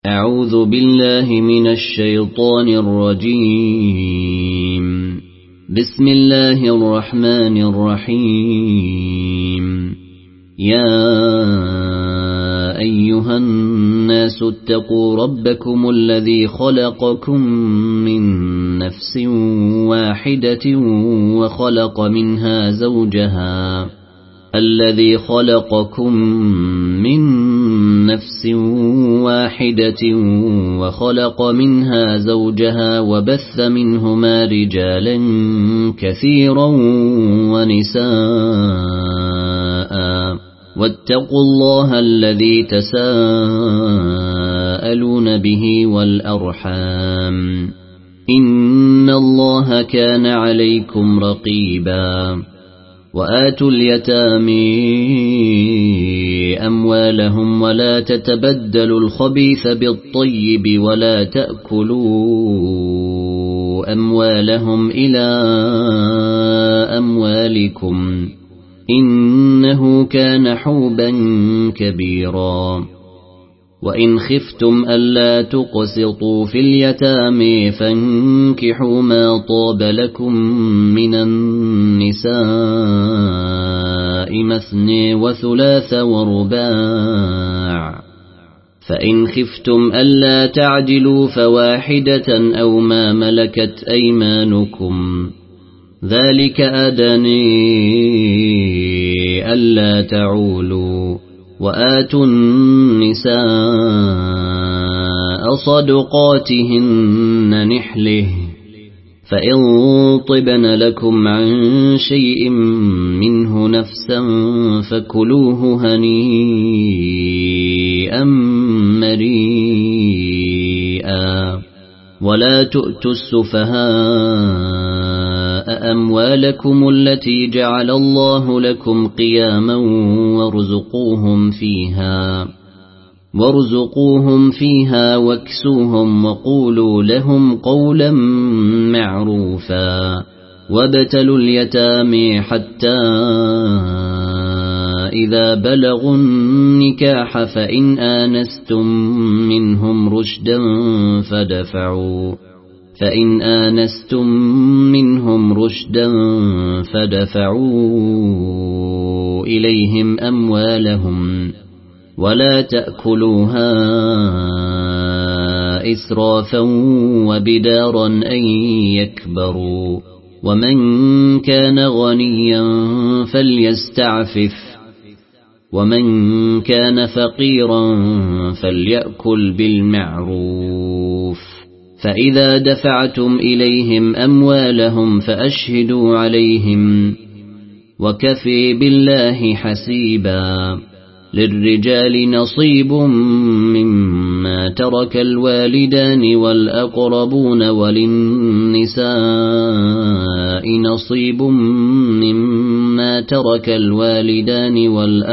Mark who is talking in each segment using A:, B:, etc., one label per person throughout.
A: أعوذ بالله من الشيطان الرجيم. بسم الله الرحمن الرحيم. يا أيها الناس اتقوا ربكم الذي خلقكم من نفس واحدة وخلق منها زوجها الذي خلقكم من نفس واحدة وخلق منها زوجها وبث منهما رجالا كثيرا ونساء واتقوا الله الذي تساءلون به والأرحام إن الله كان عليكم رقيبا. وآتوا اليتامى أموالهم ولا تتبدلوا الخبيث بالطيب ولا تأكلوا أموالهم إلى أموالكم إنه كان حوبا كبيرا. وإن خفتم ألا تقسطوا في اليتامى فانكحوا ما طاب لكم من النساء مثني وثلاث ورباع، فإن خفتم ألا تعدلوا فواحدة أو ما ملكت أيمانكم ذلك أدنى ألا تعولوا. وآتوا النساء صدقاتهن نحله فإن طبن لكم عن شيء منه نفسا فكلوه هنيئا مريئا. ولا تؤتوا السفهاء أموالكم التي جعل الله لكم قياما وارزقوهم فيها واكسوهم وقولوا لهم قولا معروفا. وابتلوا اليتامى حتى إذا بلغوا النكاح فإن آنستم منهم رشدا فدفعوا إليهم أموالهم ولا تأكلوها إسرافا وبدارا أن يكبروا. ومن كان غنيا فليستعفف ومن كان فقيرا فليأكل بالمعروف. فإذا دفعتم إليهم أموالهم فأشهدوا عليهم وكفي بالله حسيبا. للرجال نصيب مما ترك الوالدان والأقربون وللنساء نصيب مما ترك الوالدان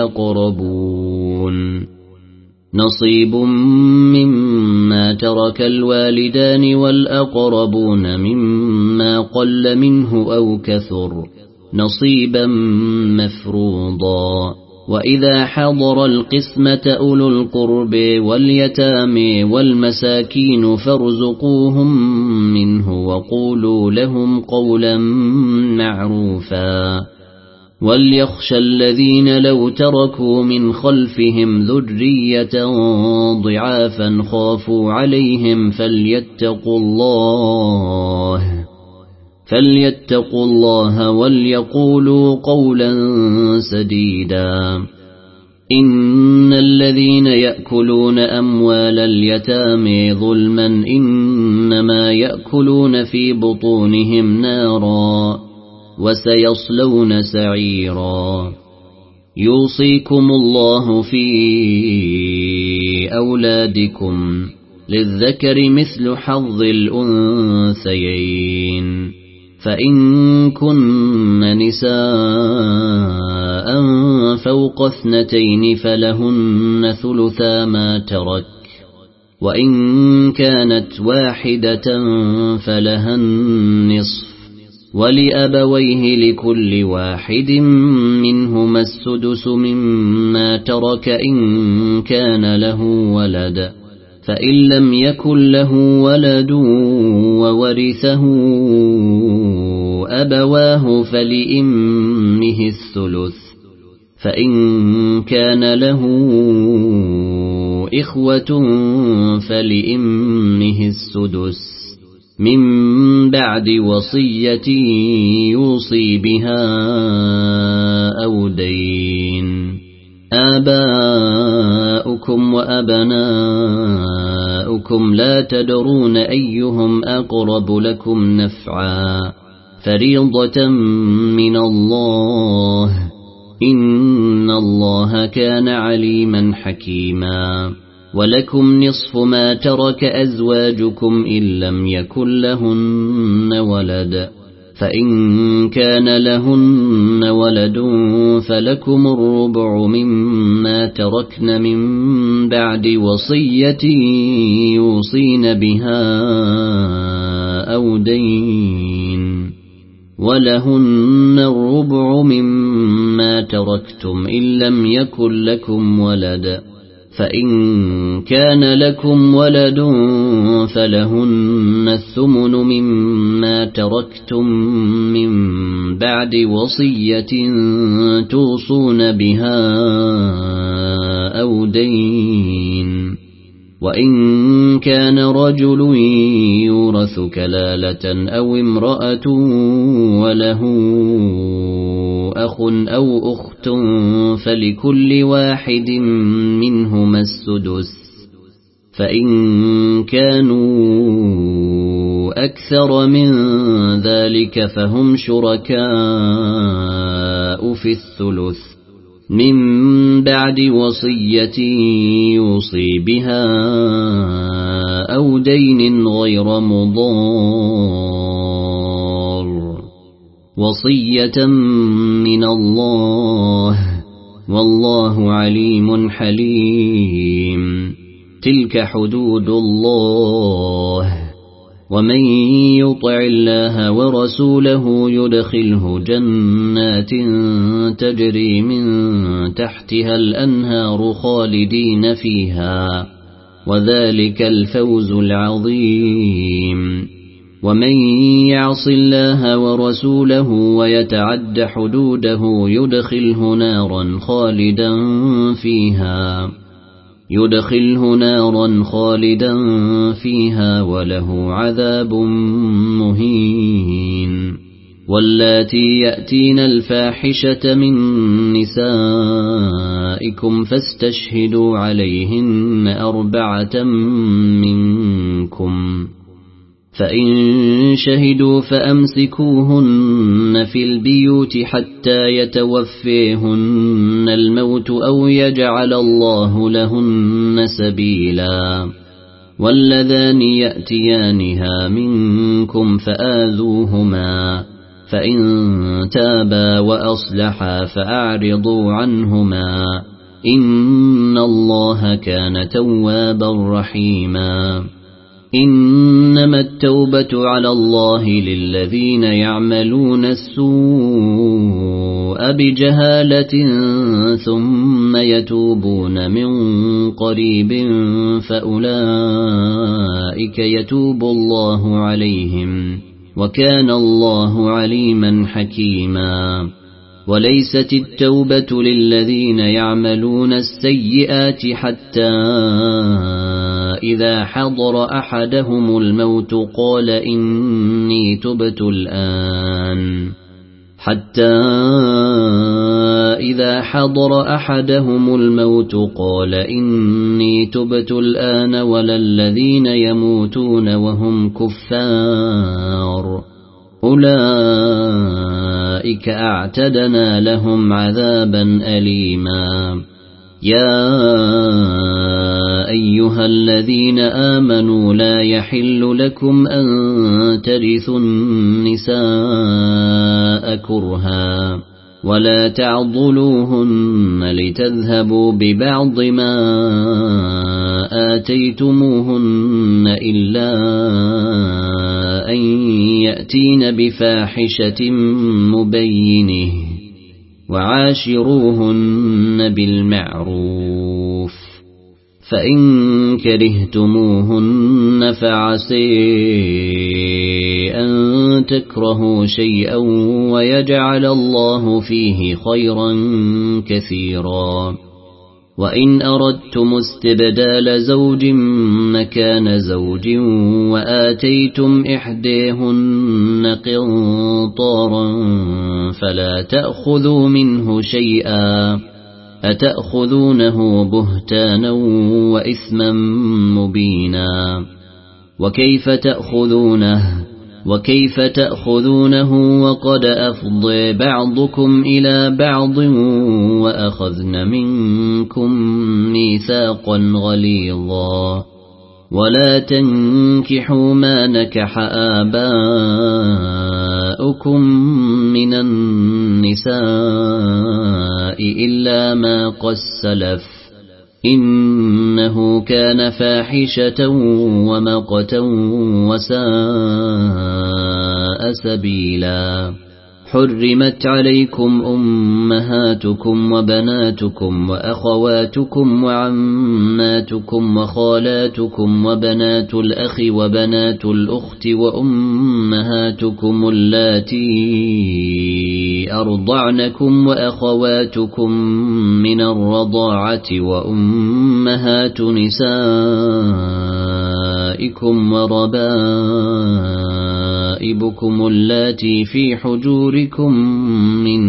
A: والأقربون مما قل منه أو كثر نصيبا مفروضا. وإذا حضر القسمة أولو القرب واليتامى والمساكين فارزقوهم منه وقولوا لهم قولا معروفا. وليخشى الذين لو تركوا من خلفهم ذرية ضعافا خافوا عليهم فليتقوا الله وليقولوا قولا سديدا. إن الذين يأكلون أموال اليتامى ظلما إنما يأكلون في بطونهم نارا وسيصلون سعيرا. يوصيكم الله في أولادكم للذكر مثل حظ الأنثيين. فإن كن نساء فوق 2 فلهن ثلثا ما ترك، وإن كانت واحدة فلها النصف، ولأبويه لكل واحد منهما السدس مما ترك إن كان له ولد، فإن لم يكن له ولد وورثه أبواه فلأمه الثلث فإن كان له إخوة فلأمه السدس من بعد وصية يوصي بها أو دين. آباؤكم وأبناؤكم لا تدرون أيهم أقرب لكم نفعا فريضة من الله إن الله كان عليما حكيما. ولكم نصف ما ترك أزواجكم إن لم يكن لهن ولد فإن كان لهن ولد فلكم الربع مما تركن من بعد وصية يوصين بها أو دين ولهن الربع مما تركتم إن لم يكن لكم ولد فإن كان لكم ولد فلهن الثمن مما تركتم من بعد وصية توصون بها أو دين. وإن كان رجل يورث كلالة أو امرأة وله أخ أو أخت فلكل واحد منهما السدس فإن كانوا أكثر من ذلك فهم شركاء في الثلث من بعد وصية يوصي بها أو دين غير مضار وصية من الله والله عليم حليم. تلك حدود الله ومن يطع الله ورسوله يدخله جنات تجري من تحتها الأنهار خالدين فيها وذلك الفوز العظيم. ومن يعص الله ورسوله ويتعد حدوده يدخله نارا خالدا فيها وله عذاب مهين. واللاتي يأتين الفاحشة من نسائكم فاستشهدوا عليهن 4 منكم فإن شهدوا فأمسكوهن في البيوت حتى يتوفيهن الموت أو يجعل الله لهن سبيلا. واللذان يأتيانها منكم فآذوهما فإن تابا وأصلحا فأعرضوا عنهما إن الله كان توابا رحيما. إنما التوبة على الله للذين يعملون السوء بجهالة ثم يتوبون من قريب فأولئك يتوب الله عليهم وكان الله عليما حكيما. وليست التوبة للذين يعملون السيئات حتى إذا حضر أحدهم الموت قال إني تبت الآن ولا الذين يموتون وهم كفار أولئك أعتدنا لهم عذابا أليما. يا أيها الذين آمنوا لا يحل لكم أن ترثوا النساء كرها ولا تعضلوهن لتذهبوا ببعض ما آتيتموهن إلا أن يأتين بفاحشة مبينة وعاشروهن بالمعروف فإن كرهتموهن فعسي أن تكرهوا شيئا ويجعل الله فيه خيرا كثيرا وإن أردتم استبدال زوج مكان زوج وآتيتم إحديهن قنطارا فلا تأخذوا منه شيئا أتأخذونه بهتانا وإثما مبينا وكيف تأخذونه وقد أفضى بعضكم إلى بعض وأخذن منكم ميثاقا غليظا ولا تنكحوا ما نكح آباؤكم من النساء إلا ما قد سلف إنه كان فاحشة ومقتا وساء سبيلا حرمت عليكم أمهاتكم وبناتكم وأخواتكم وعماتكم وخالاتكم وبنات الأخ وبنات الأخت وأمهاتكم اللاتي أرضعنكم وأخواتكم من الرضاعة وأمهات نسائكم وربائبكم اللاتي في حجوركم من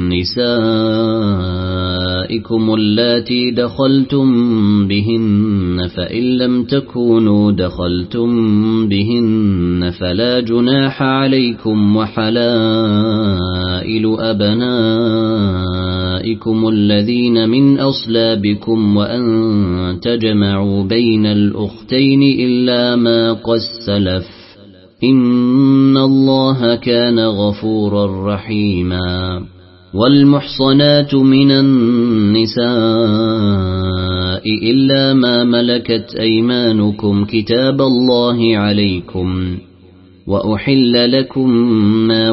A: نسائكم اللاتي دخلتم بهن فإن لم تكونوا دخلتم بهن فلا جناح عليكم وحلائل أبنائكم الذين من أصلابكم وأن تجمعوا بين الأختين إلا ما قد سلف إن الله كان غفورا رحيما والمحصنات من النساء إلا ما ملكت أيمانكم كتاب الله عليكم وأحل لكم ما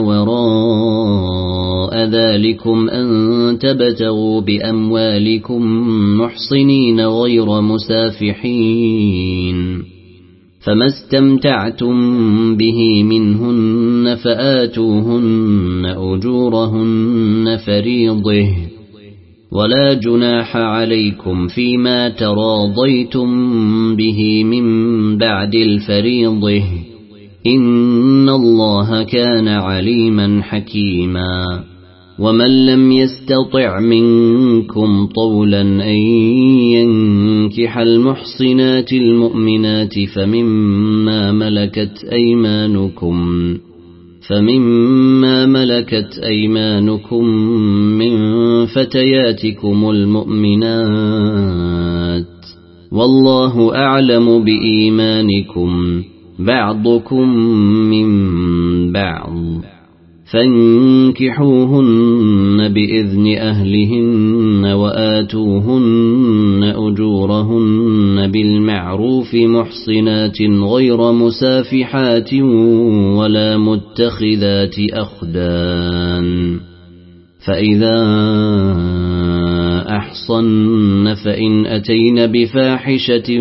A: وراء ذلكم أن تبتغوا بأموالكم محصنين غير مسافحين فما استمتعتم به منهن فآتوهن أجورهن فريضة ولا جناح عليكم فيما تراضيتم به من بعد الفريضة إن الله كان عليما حكيما ومن لم يستطع منكم طولا أن ينكح المحصنات المؤمنات فمما ملكت أيمانكم من فتياتكم المؤمنات والله أعلم بإيمانكم بعضكم من بعض فانكحوهن بإذن أهلهن وآتوهن أجورهن بالمعروف محصنات غير مسافحات ولا متخذات أخدان فإذا أحصن فإن أتين بفاحشة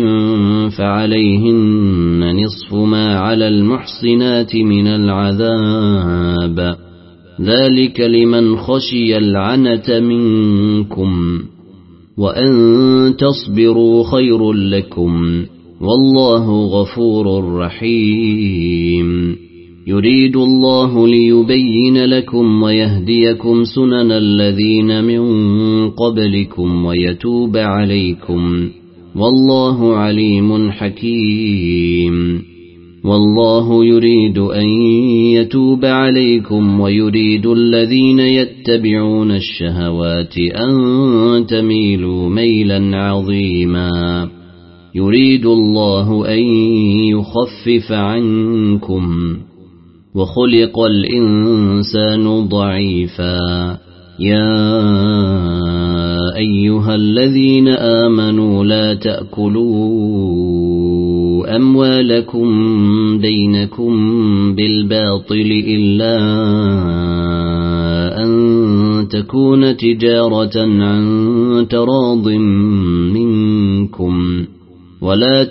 A: فعليهن نصف ما على المحصنات من العذاب ذلك لمن خشي العنة منكم وأن تصبروا خير لكم والله غفور رحيم يريد الله ليبين لكم ويهديكم سنن الذين من قبلكم ويتوب عليكم والله عليم حكيم والله يريد أن يتوب عليكم ويريد الذين يتبعون الشهوات أن تميلوا ميلا عظيما يريد الله أن يخفف عنكم وخلق الإنسان ضعيفا يا أيها الذين آمنوا لا تأكلوا أموالكم بينكم بالباطل إلا أن تكون تجارة عن تراض منكم ولا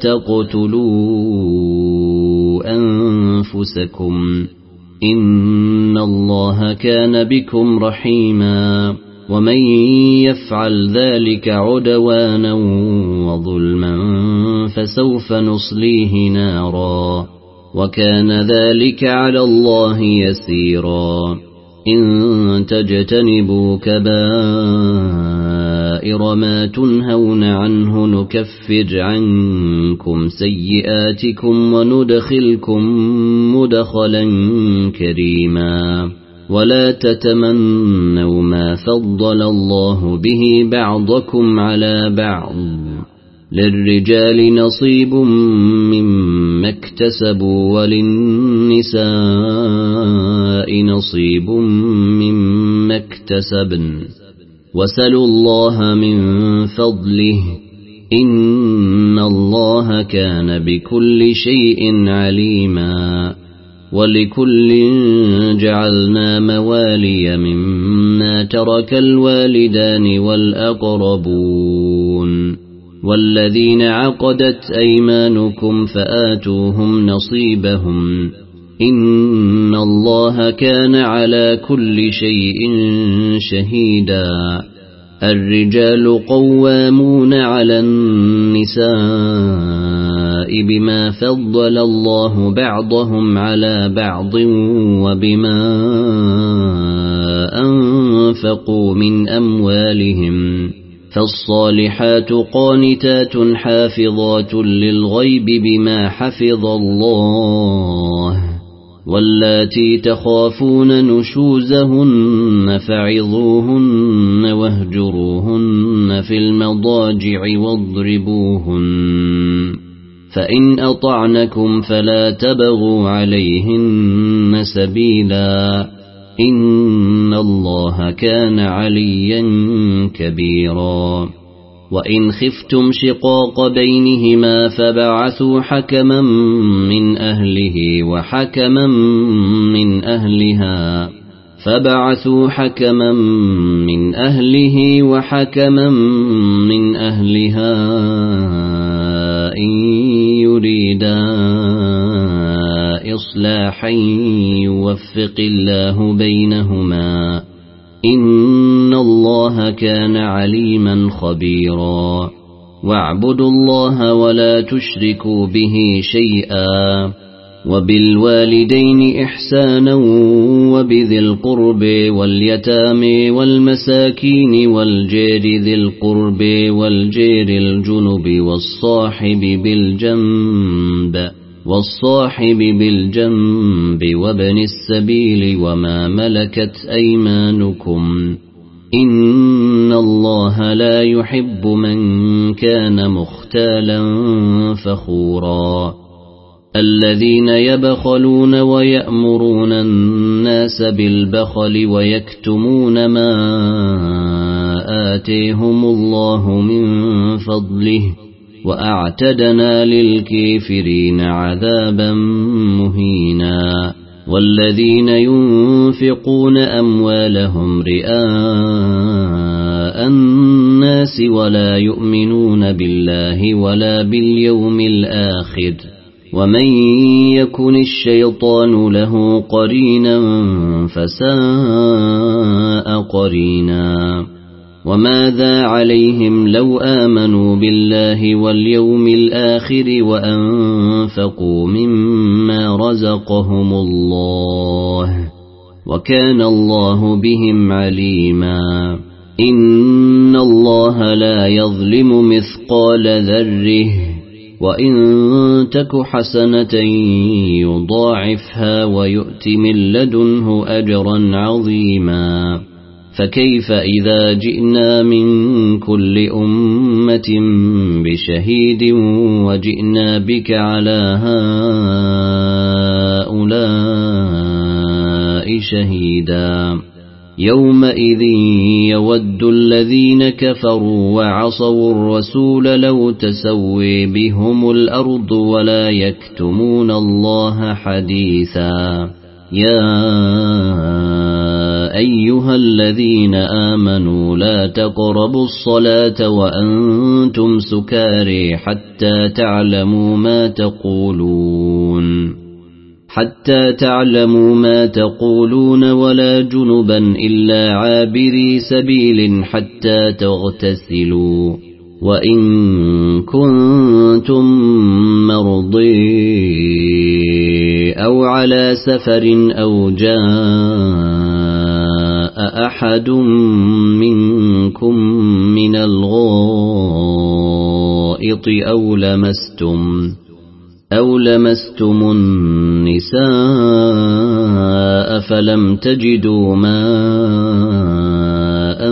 A: تقتلوا أنفسكم إن الله كان بكم رحيما ومن يفعل ذلك عدوانا وظلما فسوف نصليه نارا وكان ذلك على الله يسيرا إن تجتنبوا كبائر ما تنهون عنه نكفر عنكم سيئاتكم وندخلكم مدخلا كريما ولا تتمنوا ما فضل الله به بعضكم على بعض للرجال نصيب مما اكتسبوا وللنساء نصيب مما اكتسبن وسلوا الله من فضله إن الله كان بكل شيء عليما ولكل جعلنا موالي مما ترك الوالدان والأقربون والذين عقدت أيمانكم فآتوهم نصيبهم إن الله كان على كل شيء شهيدا الرجال قوامون على النساء بما فضل الله بعضهم على بعض وبما أنفقوا من أموالهم فالصالحات قانتات حافظات للغيب بما حفظ الله واللاتي تخافون نشوزهن فعظوهن واهجروهن في المضاجع واضربوهن فإن أطعنكم فلا تبغوا عليهن سبيلا إن الله كان عليا كبيرا وإن خفتم شقاق بينهما فبعثوا حكما من أهله وحكما من أهلها إن يريدا إصلاحا يوفق الله بينهما إن الله كان عليما خبيرا واعبدوا الله ولا تشركوا به شيئا وبالوالدين إحسانا وبذي القرب واليتامى والمساكين والجار ذي القرب والجار الجنب والصاحب بالجنب وابن السبيل وما ملكت أيمانكم إن الله لا يحب من كان مختالا فخورا الذين يبخلون ويأمرون الناس بالبخل ويكتمون ما آتيهم الله من فضله وأعتدنا للكافرين عذابا مهينا والذين ينفقون أموالهم رئاء الناس ولا يؤمنون بالله ولا باليوم الآخر ومن يكن الشيطان له قرينا فساء قرينا وماذا عليهم لو آمنوا بالله واليوم الآخر وأنفقوا مما رزقهم الله وكان الله بهم عليما إن الله لا يظلم مثقال ذره وإن تك حسنة يضاعفها ويؤت من لدنه أجرا عظيما فكيف إذا جئنا من كل أمة بشهيد وجئنا بك على هؤلاء شهيدا يومئذ يود الذين كفروا وعصوا الرسول لو تسوي بهم الأرض ولا يكتمون الله حديثا يا أيها الذين آمنوا لا تقربوا الصلاة وأنتم سكارى حتى تعلموا ما تقولون ولا جنبا إلا عابري سبيل حتى تغتسلوا وإن كنتم مرضى أو على سفر أو جاء أحد منكم من الغائط أو لمستم النساء فلم تجدوا ماء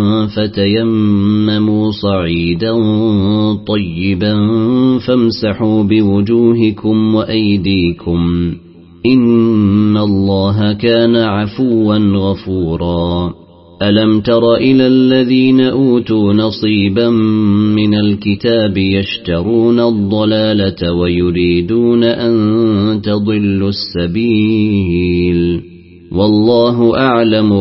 A: فتيمموا صعيدا طيبا فامسحوا بوجوهكم وأيديكم إن الله كان عفوا غفورا ألم تر إلى الذين أوتوا نصيبا من الكتاب يشترون الضلالة ويريدون أن تضلوا السبيل والله أعلم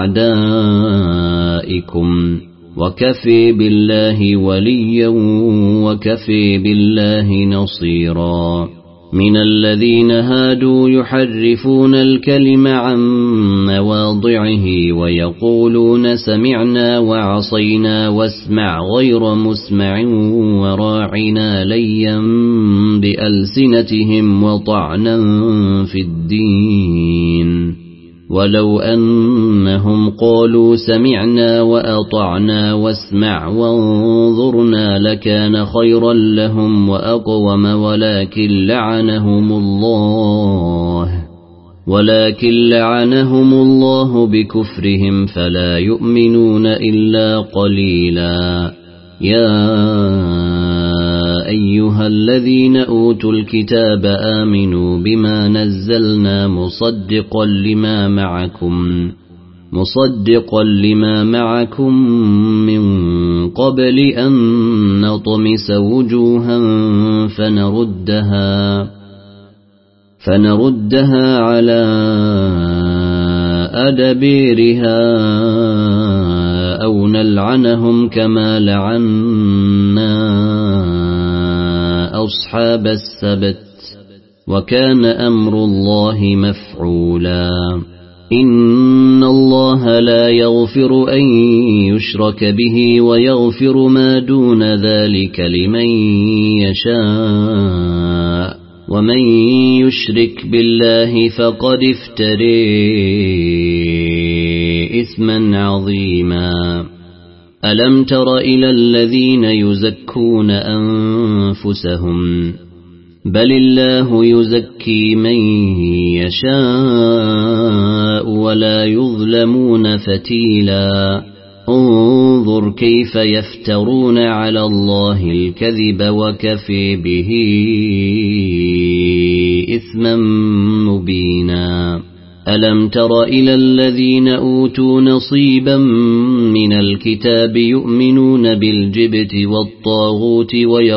A: بأعدائكم وكفي بالله وليا وكفي بالله نصيرا من الذين هادوا يحرفون الكلم عن مواضعه ويقولون سمعنا وعصينا واسمع غير مسمع وراعنا ليا بألسنتهم وطعنا في الدين ولو أنهم قالوا سمعنا وأطعنا واسمع وانظرنا لكان خيرا لهم وأقوم ولكن لعنهم الله بكفرهم فلا يؤمنون إلا قليلا يا أيها الذين أوتوا الكتاب آمنوا بما نزلنا مصدقا لما معكم من قبل أن نطمس وجوها فنردها على أدبيرها أو نلعنهم كما لعنا أصحاب السبت وكان أمر الله مفعولا إن الله لا يغفر أن يشرك به ويغفر ما دون ذلك لمن يشاء ومن يشرك بالله فقد افترى إثما عظيما ألم تر إلى الذين يزكون أنفسهم بل الله يزكي من يشاء ولا يظلمون فتيلا انظر كيف يفترون على الله الكذب وكفى به إثما مبينا ألم تر إلى الذين أوتوا نصيبا من الكتاب يؤمنون بالجبت والطاغوت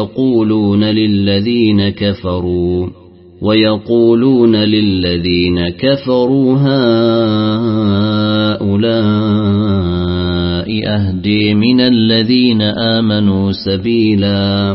A: ويقولون للذين كفروا هؤلاء أهدي من الذين آمنوا سبيلا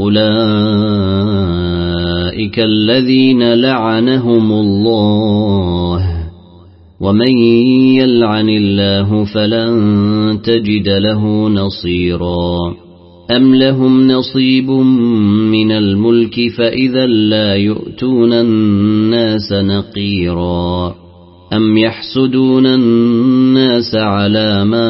A: أولئك الذين لعنهم الله ومن يلعن الله فلن تجد له نصيرا أم لهم نصيب من الملك فإذا لا يؤتون الناس نقيرا أم يحسدون الناس على ما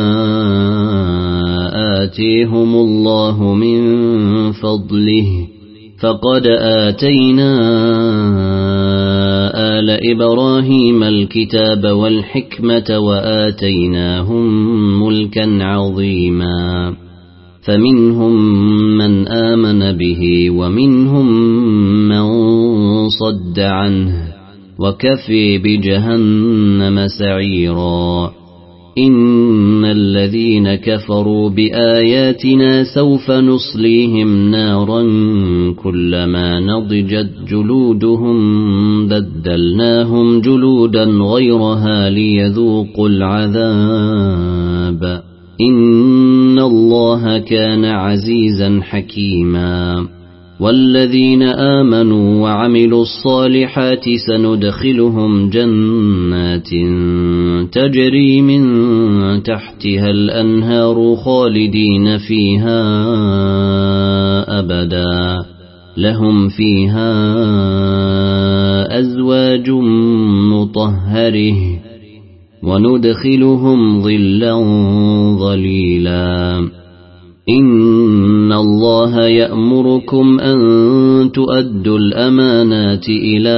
A: آتيهم الله من فضله فقد آتينا آل إبراهيم الكتاب والحكمة وآتيناهم ملكا عظيما فمنهم من آمن به ومنهم من صد عنه وكفى بجهنم سعيرا إن الذين كفروا بآياتنا سوف نصليهم نارا كلما نضجت جلودهم بدلناهم جلودا غيرها ليذوقوا العذاب إن الله كان عزيزا حكيما والذين آمنوا وعملوا الصالحات سندخلهم جنات تجري من تحتها الأنهار خالدين فيها أبدا لهم فيها أزواج مطهرة وندخلهم ظلا ظليلا إن الله يأمركم أن تؤدوا الأمانات إلى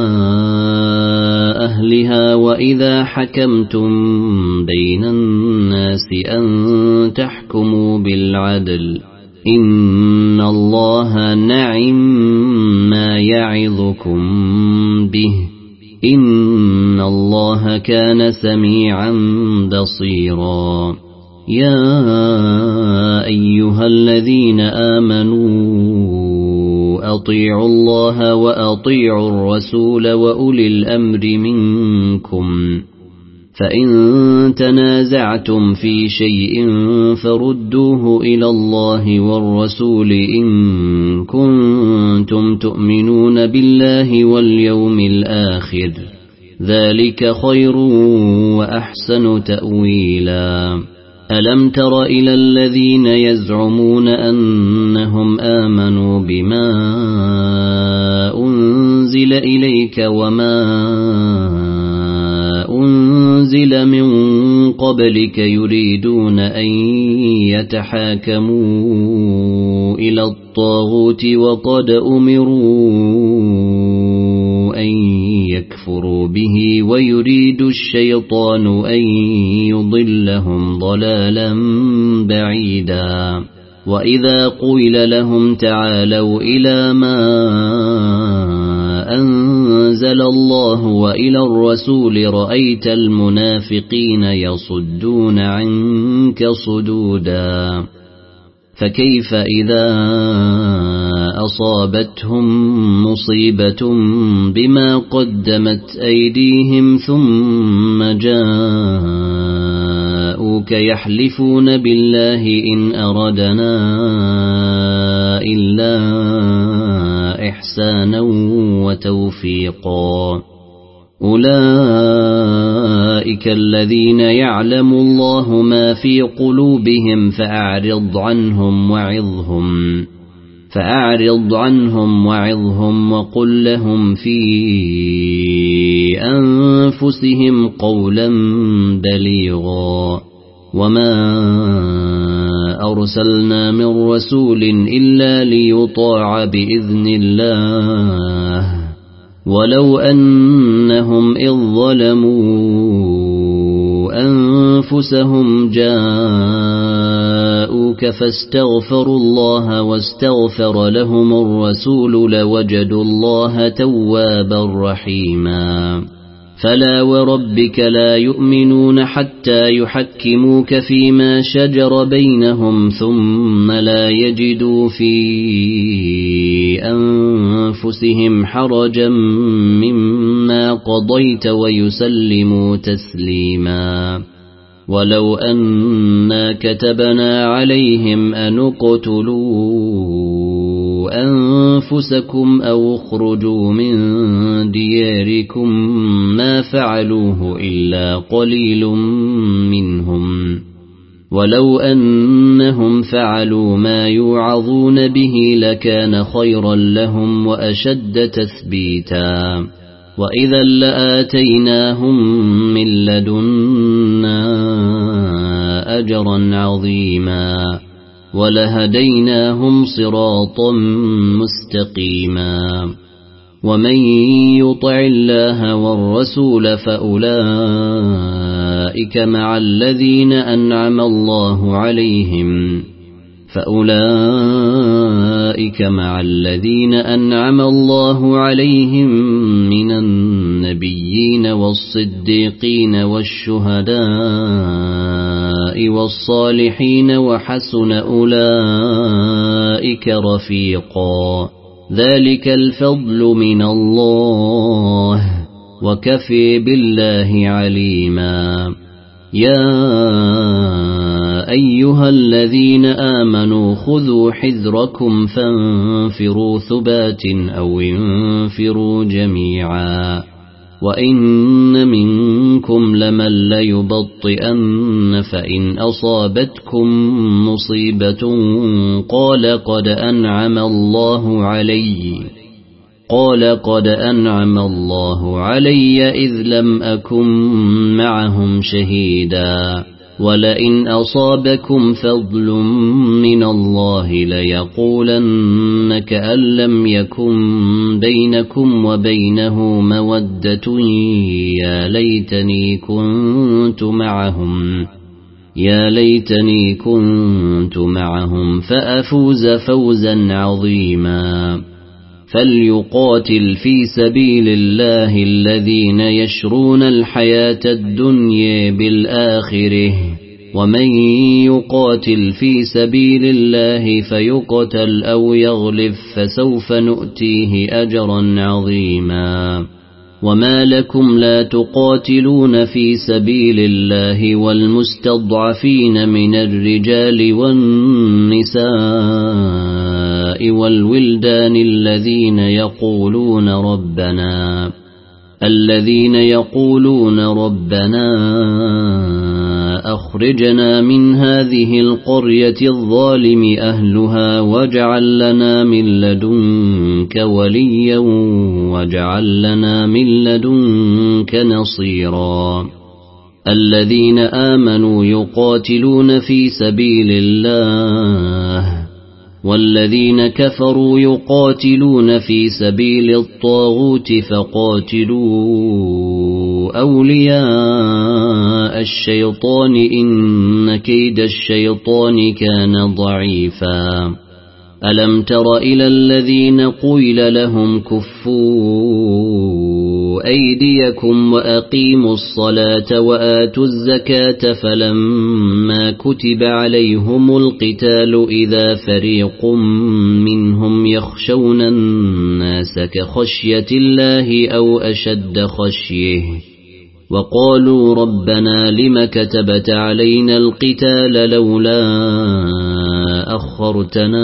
A: أهلها وإذا حكمتم بين الناس أن تحكموا بالعدل إن الله نعم ما يعظكم به إن الله كان سميعا بصيرا يا أيها الذين آمنوا أطيعوا الله وأطيعوا الرسول وأولي الأمر منكم فإن تنازعتم في شيء فردوه إلى الله والرسول إن كنتم تؤمنون بالله واليوم الآخر ذلك خير وأحسن تأويلا ألم تر إلى الذين يزعمون أنهم آمنوا بما أنزل إليك وما أنزل من قبلك يريدون أن يتحاكموا إلى الطاغوت وقد أمروا أن يكفروا به ويريد الشيطان أن يضلهم ضلالا بعيدا وإذا قيل لهم تعالوا إلى ما أنزل الله وإلى الرسول رأيت المنافقين يصدون عنك صدودا فكيف إذا أصابتهم مصيبة بما قدمت أيديهم ثم جاءوك يحلفون بالله إن أردنا إلا إحسانا وتوفيقا أولئك الذين يعلم الله ما في قلوبهم فأعرض عنهم وعظهم وقل لهم في أنفسهم قولا بليغا وما أرسلنا من رسول إلا ليطاع بإذن الله ولو أنهم إذ ظلموا أنفسهم جاءوك فاستغفروا الله واستغفر لهم الرسول لوجدوا الله توابا رحيما فلا وربك لا يؤمنون حتى يحكموك فيما شجر بينهم ثم لا يجدوا في أنفسهم حرجا مما قضيت ويسلموا تسليما ولو أنا كتبنا عليهم أن اقتلوا أنفسكم أو اخرجوا من دياركم ما فعلوه إلا قليل منهم ولو أنهم فعلوا ما يوعظون به لكان خيرا لهم وأشد تثبيتا وإذا لآتيناهم من لدنا أجرا عظيما ولهديناهم صراطا مستقيما ومن يطع الله والرسول فأولئك مع الذين أنعم الله عليهم فأولئك مع الذين أنعم الله عليهم من النبيين والصديقين والشهداء والصالحين وحسن أولئك رفيقا ذلك الفضل من الله وكفى بالله عليما يا أيها الذين آمنوا خذوا حذركم فانفروا ثبات أو انفروا جميعا وإن منكم لمن ليبطئن فإن أصابتكم مصيبة قال قد أنعم الله علي إذ لم أكن معهم شهيدا ولئن أصابكم فضل من الله ليقولن كأن لم يكن بينكم وبينه مودة يا ليتني كنت معهم فأفوز فوزا عظيما فليقاتل في سبيل الله الذين يشرون الحياة الدنيا بالآخرة ومن يقاتل في سبيل الله فيقتل أو يغلب فسوف نؤتيه أجرا عظيما وما لكم لا تقاتلون في سبيل الله والمستضعفين من الرجال والنساء والولدان الذين يقولون ربنا أخرجنا من هذه القرية الظالم أهلها واجعل لنا من لدنك وليا واجعل لنا من لدنك نصيرا الذين آمنوا يقاتلون في سبيل الله والذين كفروا يقاتلون في سبيل الطاغوت فقاتلوا أولياء الشيطان إن كيد الشيطان كان ضعيفا ألم تر إلى الذين قيل لهم كفوا أيديكم وأقيموا الصلاة وآتوا الزكاة فلما كتب عليهم القتال إذا فريق منهم يخشون الناس كخشية الله أو أشد خشيه وقالوا ربنا لم كتبت علينا القتال لولا أخرتنا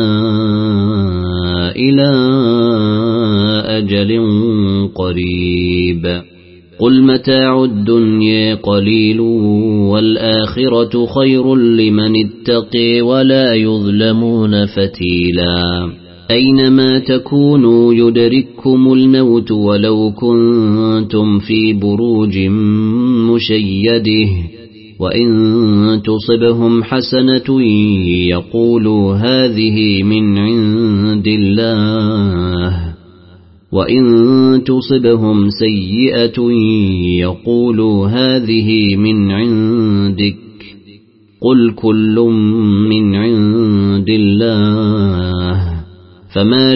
A: إلى أجل قريب قل متاع الدنيا قليل والآخرة خير لمن اتقي ولا يظلمون فتيلا أينما تكونوا يدرككم الموت ولو كنتم في بروج مشيده وإن تصبهم حسنة يقولوا هذه من عند الله وإن تصبهم سيئة يقولوا هذه من عندك قل كل من عند الله فما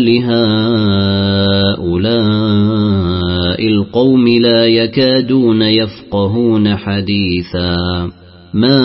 A: لهؤلاء القوم لا يكادون يفقهون حديثا ما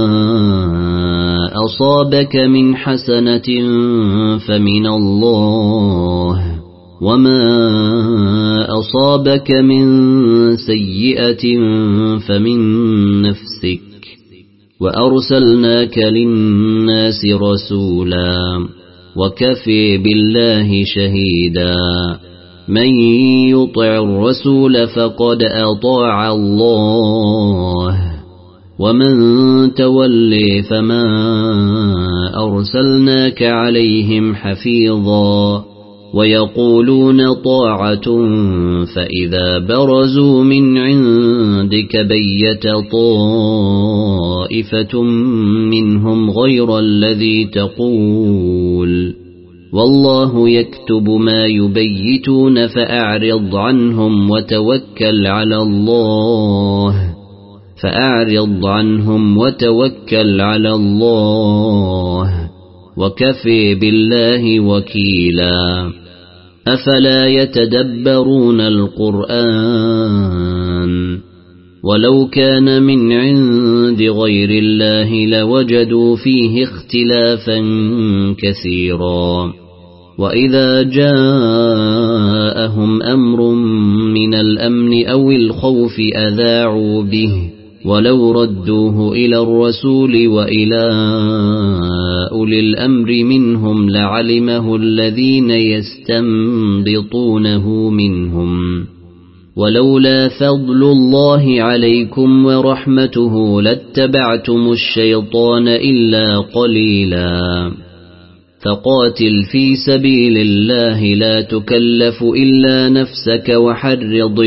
A: أصابك من حسنة فمن الله وما أصابك من سيئة فمن نفسك وأرسلناك للناس رسولا وكفى بالله شهيدا من يطع الرسول فقد أطاع الله ومن تولي فما أرسلناك عليهم حفيظا ويقولون طاعة فإذا برزوا من عندك بيت طائفة منهم غير الذي تقول والله يكتب ما يبيتون فأعرض عنهم وتوكل على الله وكفي بالله وكيلا أفلا يتدبرون القرآن ولو كان من عند غير الله لوجدوا فيه اختلافا كثيرا وإذا جاءهم أمر من الأمن أو الخوف أذاعوا به ولو ردوه إلى الرسول وإلى أولي الأمر منهم لعلمه الذين يستنبطونه منهم ولولا فضل الله عليكم ورحمته لاتبعتم الشيطان إلا قليلا فقاتل في سبيل الله لا تكلف إلا نفسك وحرض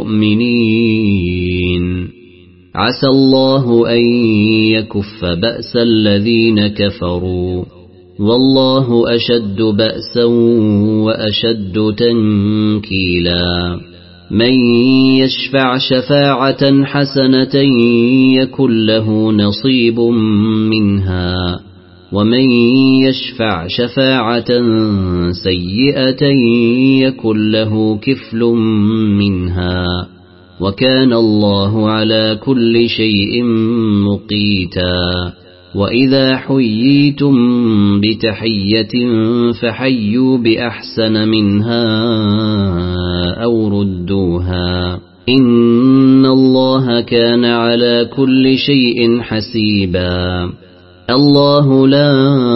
A: المؤمنين عسى الله أن يكف بأس الذين كفروا والله أشد بأسا وأشد تنكيلا من يشفع شفاعة حسنة يكن له نصيب منها ومن يشفع شفاعة سيئة يكن له كفل منها وكان الله على كل شيء مقيتا وإذا حييتم بتحية فحيوا بأحسن منها أو ردوها إن الله كان على كل شيء حسيبا الله لا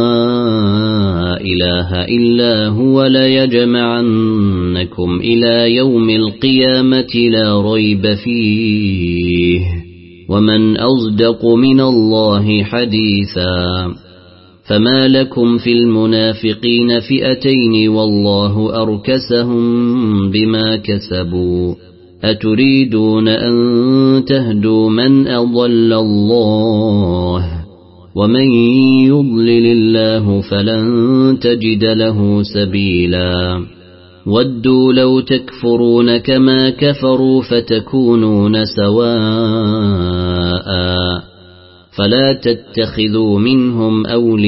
A: إله إلا هو ليجمعنكم إلى يوم القيامة لا ريب فيه ومن أصدق من الله حديثا فما لكم في المنافقين فئتين والله أركسهم بما كسبوا أتريدون أن تهدوا من أضل الله ومن يضلل الله فلن تجد له سبيلا ودوا لو تكفرون كما كفروا فتكونون سواء فلا تتخذوا منهم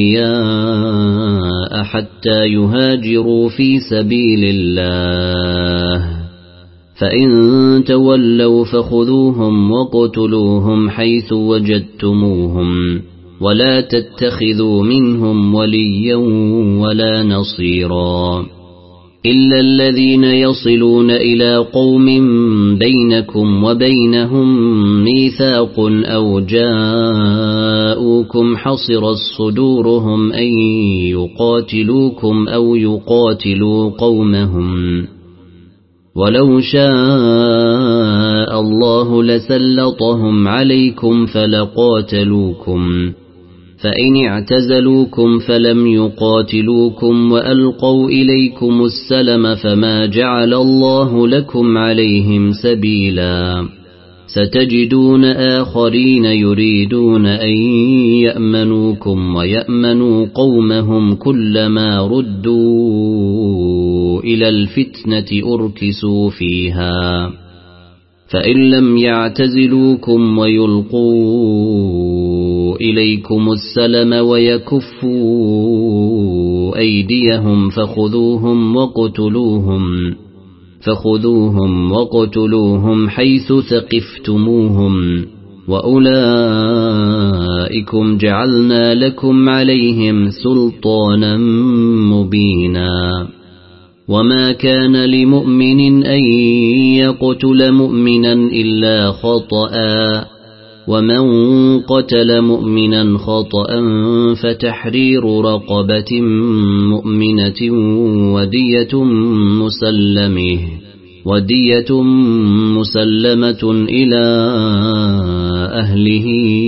A: أولياء حتى يهاجروا في سبيل الله فإن تولوا فخذوهم وقتلوهم حيث وجدتموهم ولا تتخذوا منهم وليا ولا نصيرا إلا الذين يصلون إلى قوم بينكم وبينهم ميثاق أو جاءوكم حصرت صدورهم أن يقاتلوكم أو يقاتلوا قومهم ولو شاء الله لسلطهم عليكم فلقاتلوكم فإن اعتزلوكم فلم يقاتلوكم وألقوا إليكم السلم فما جعل الله لكم عليهم سبيلا ستجدون آخرين يريدون أن يأمنوكم ويأمنوا قومهم كلما ردوا إلى الفتنة أركسوا فيها فإن لم يعتزلوكم ويلقوا إليكم السلم ويكفوا أيديهم فخذوهم وقتلوهم حيث ثقفتموهم وأولئكم جعلنا لكم عليهم سلطانا مبينا وما كان لمؤمن أن يقتل مؤمنا إلا خطأ ومن قتل مؤمنا خطأ فتحرير رقبة مؤمنة ودية مسلمة إلى أهله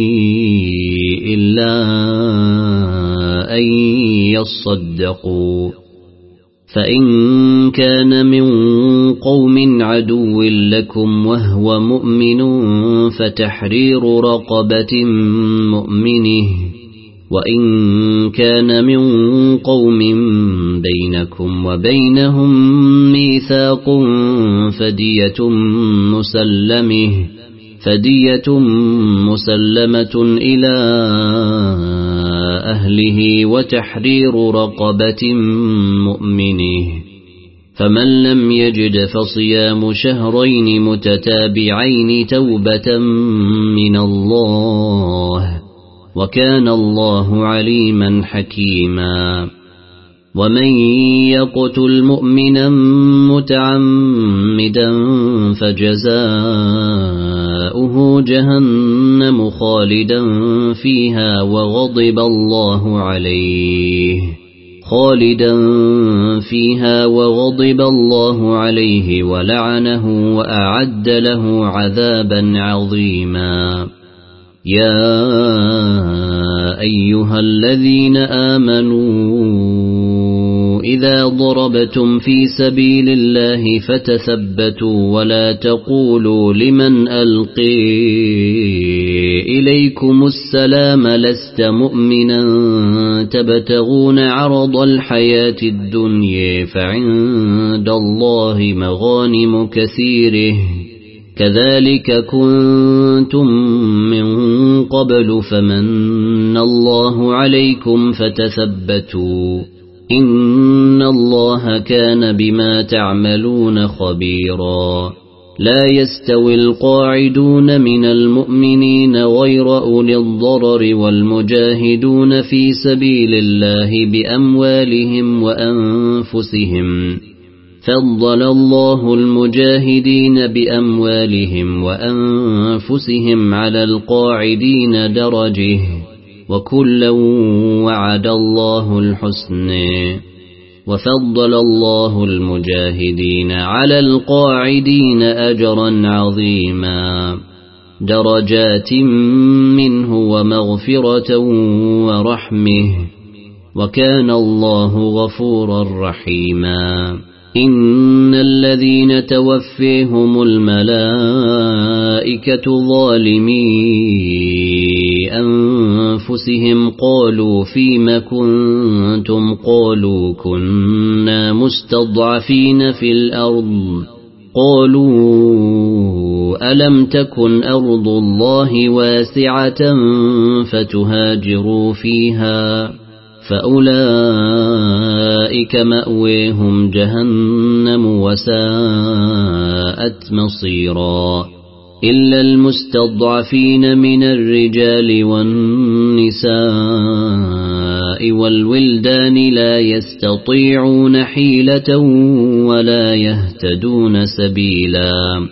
A: إلا أن يصدقوا فإن كان من قوم عدو لكم وهو مؤمن فتحرير رقبة مؤمنه وإن كان من قوم بينكم فدية مسلمة إلى أهله وتحرير رقبة مؤمنه، فمن لم يجد فصيام شهرين متتابعين توبة من الله، وكان الله عليما حكيما. ومن يقتل مؤمنا متعمدا فجزاؤه جهنم خالدا فيها وغضب الله عليه ولعنه وأعد له عذابا عظيما. يا أيها الذين آمنوا إذا ضربتم في سبيل الله فتثبتوا ولا تقولوا لمن ألقي إليكم السلام لست مؤمنا تبتغون عرض الحياة الدنيا فعند الله مغانم كثيره، كذلك كنتم من قبل فمن الله عليكم فتثبتوا، إن الله كان بما تعملون خبيرا. لا يستوي القاعدون من المؤمنين غير أولي الضرر والمجاهدون في سبيل الله بأموالهم وأنفسهم، فضل الله المجاهدين بأموالهم وأنفسهم على القاعدين درجة، وكلا وعد الله الحسنى، وفضل الله المجاهدين على القاعدين أجرا عظيما، درجات منه ومغفرة ورحمه، وكان الله غفورا رحيما. إن الذين توفيهم الملائكة ظالمي أنفسهم قالوا فيم كنتم، قالوا كنا مستضعفين في الأرض، قالوا ألم تكن أرض الله واسعة فتهاجروا فيها، فأولئك مأويهم جهنم وساءت مصيرا. إلا المستضعفين من الرجال والنساء والولدان لا يستطيعون حيلة ولا يهتدون سبيلا،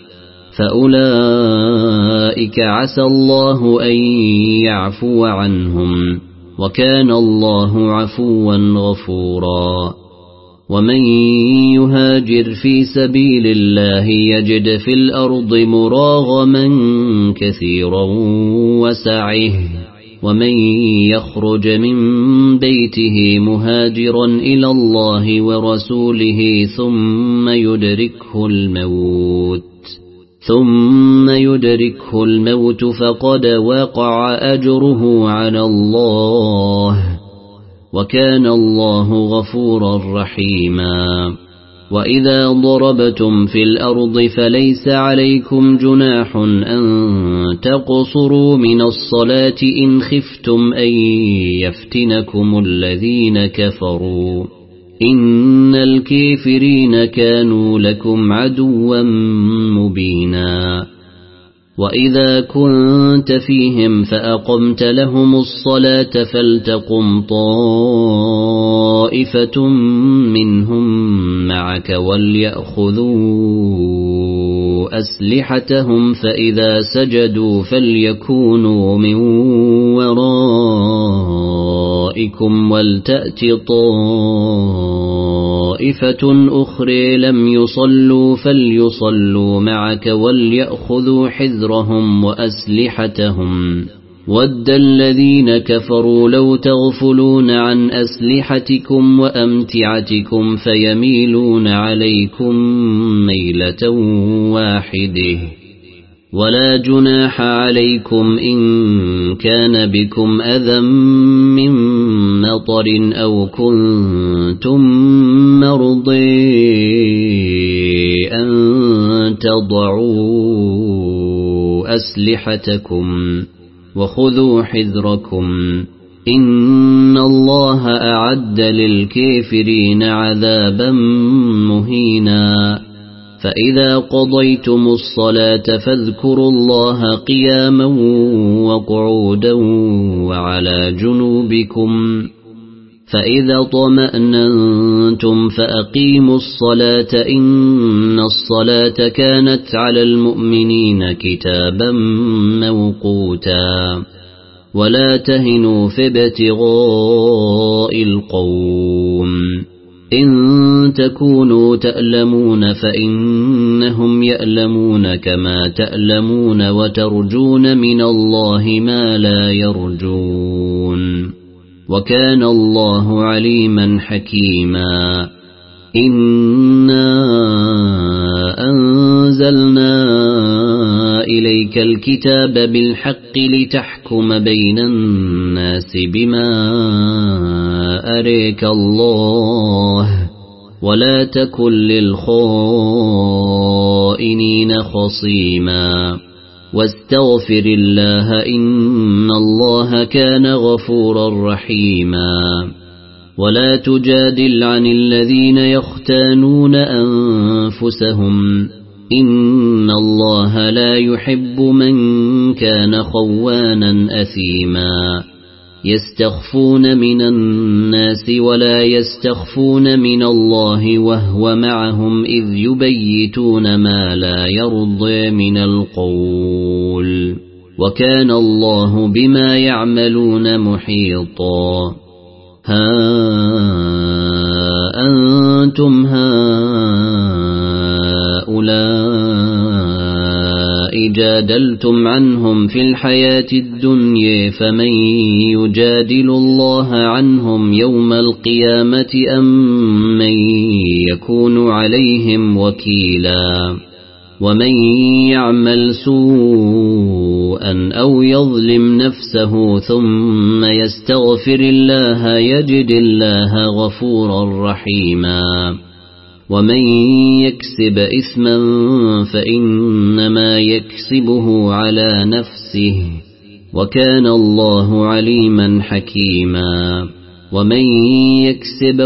A: فأولئك عسى الله أن يعفو عنهم، وكان الله عفوا غفورا. ومن يهاجر في سبيل الله يجد في الأرض مراغما كثيرا وسعه، ومن يخرج من بيته مهاجرا إلى الله ورسوله ثم يدركه الموت فقد وقع أجره على الله، وكان الله غفورا رحيما. وإذا ضربتم في الأرض فليس عليكم جناح أن تقصروا من الصلاة إن خفتم أن يفتنكم الذين كفروا، إن الكافرين كانوا لكم عدوا مبينا. وإذا كنت فيهم فأقمت لهم الصلاة فلتقم طائفة منهم معك وليأخذوا أسلحتهم، فإذا سجدوا فليكونوا من ورائكم ولتأت طائفة أخرى لم يصلوا فليصلوا معك وليأخذوا حذرهم وأسلحتهم. ود الذين كفروا لو تغفلون عن أسلحتكم وأمتعتكم فيميلون عليكم ميلة واحدة. ولا جناح عليكم إن كان بكم أذى من مطر أو كنتم مرضي أن تضعوا أسلحتكم وخذوا حذركم إن الله أعد للكافرين عذابا مهينا فإذا قضيتم الصلاة فاذكروا الله قياما وقعودا وعلى جنوبكم فإذا طمأننتم فأقيموا الصلاة إن الصلاة كانت على المؤمنين كتابا موقوتا ولا تهنوا في ابتغاء القوم إن تكونوا تألمون فإنهم يألمون كما تألمون وترجون من الله ما لا يرجون وكان الله عليما حكيما إنا أنزلنا إليك الكتاب بالحق لتحكم بين الناس بما أريك الله ولا تكن للخائنين خصيما واستغفر الله إن الله كان غفورا رحيما ولا تجادل عن الذين يختانون أنفسهم إن الله لا يحب من كان خوانا أثيما يستخفون من الناس ولا يستخفون من الله وهو معهم إذ يبيتون ما لا يرضي من القول وكان الله بما يعملون محيطا ها أنتم هؤلاء جادلتم عنهم في الحياة الدنيا فمن يجادل الله عنهم يوم القيامة أم من يكون عليهم وكيلا ومن يعمل سوءا أو يظلم نفسه ثم يستغفر الله يجد الله غفورا رحيما ومن يكسب إثما فإنما يكسبه على نفسه وكان الله عليما حكيما ومن يكسب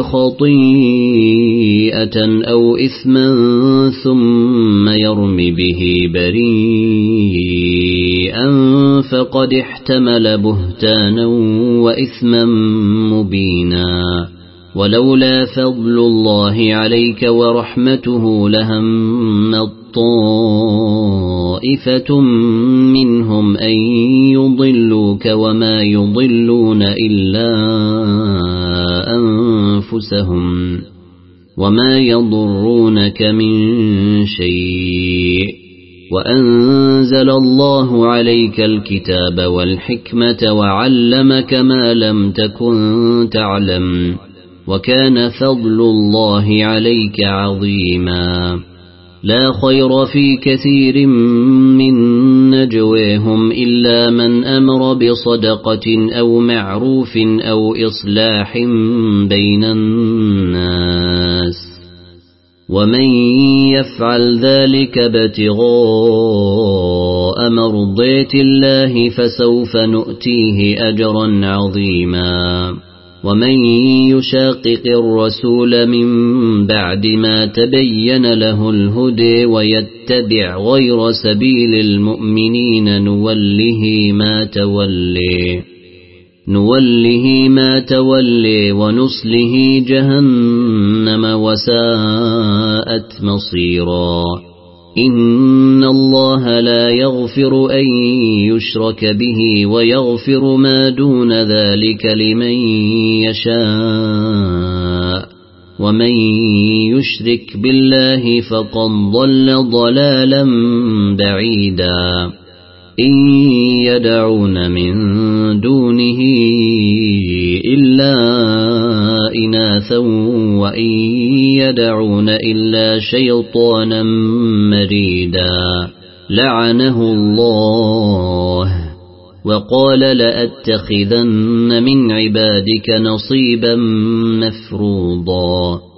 A: خطيئة أو إثما ثم يرم به بريئا فقد احتمل بهتانا وإثما مبينا ولولا فضل الله عليك ورحمته لهم طائفة منهم أن يضلوك وما يضلون إلا أنفسهم وما يضرونك من شيء وأنزل الله عليك الكتاب والحكمة وعلمك ما لم تكن تعلم وكان فضل الله عليك عظيما لا خير في كثير من نجواهم إلا من أمر بصدقة أو معروف أو إصلاح بين الناس ومن يفعل ذلك ابتغاء مرضات الله فسوف نؤتيه أجرا عظيما ومن يشاقق الرسول من بعد ما تبين له الهدى ويتبع غير سبيل المؤمنين نوله ما تولي ونصله جهنم وساءت مصيرا إن الله لا يغفر أن يشرك به ويغفر ما دون ذلك لمن يشاء ومن يشرك بالله فقد ضل ضلالا بعيدا إن يدعون من دونه إلا إناثا وإن يدعون إلا شيطانا مريدا لعنه الله وقال لأتخذن من عبادك نصيبا مفروضا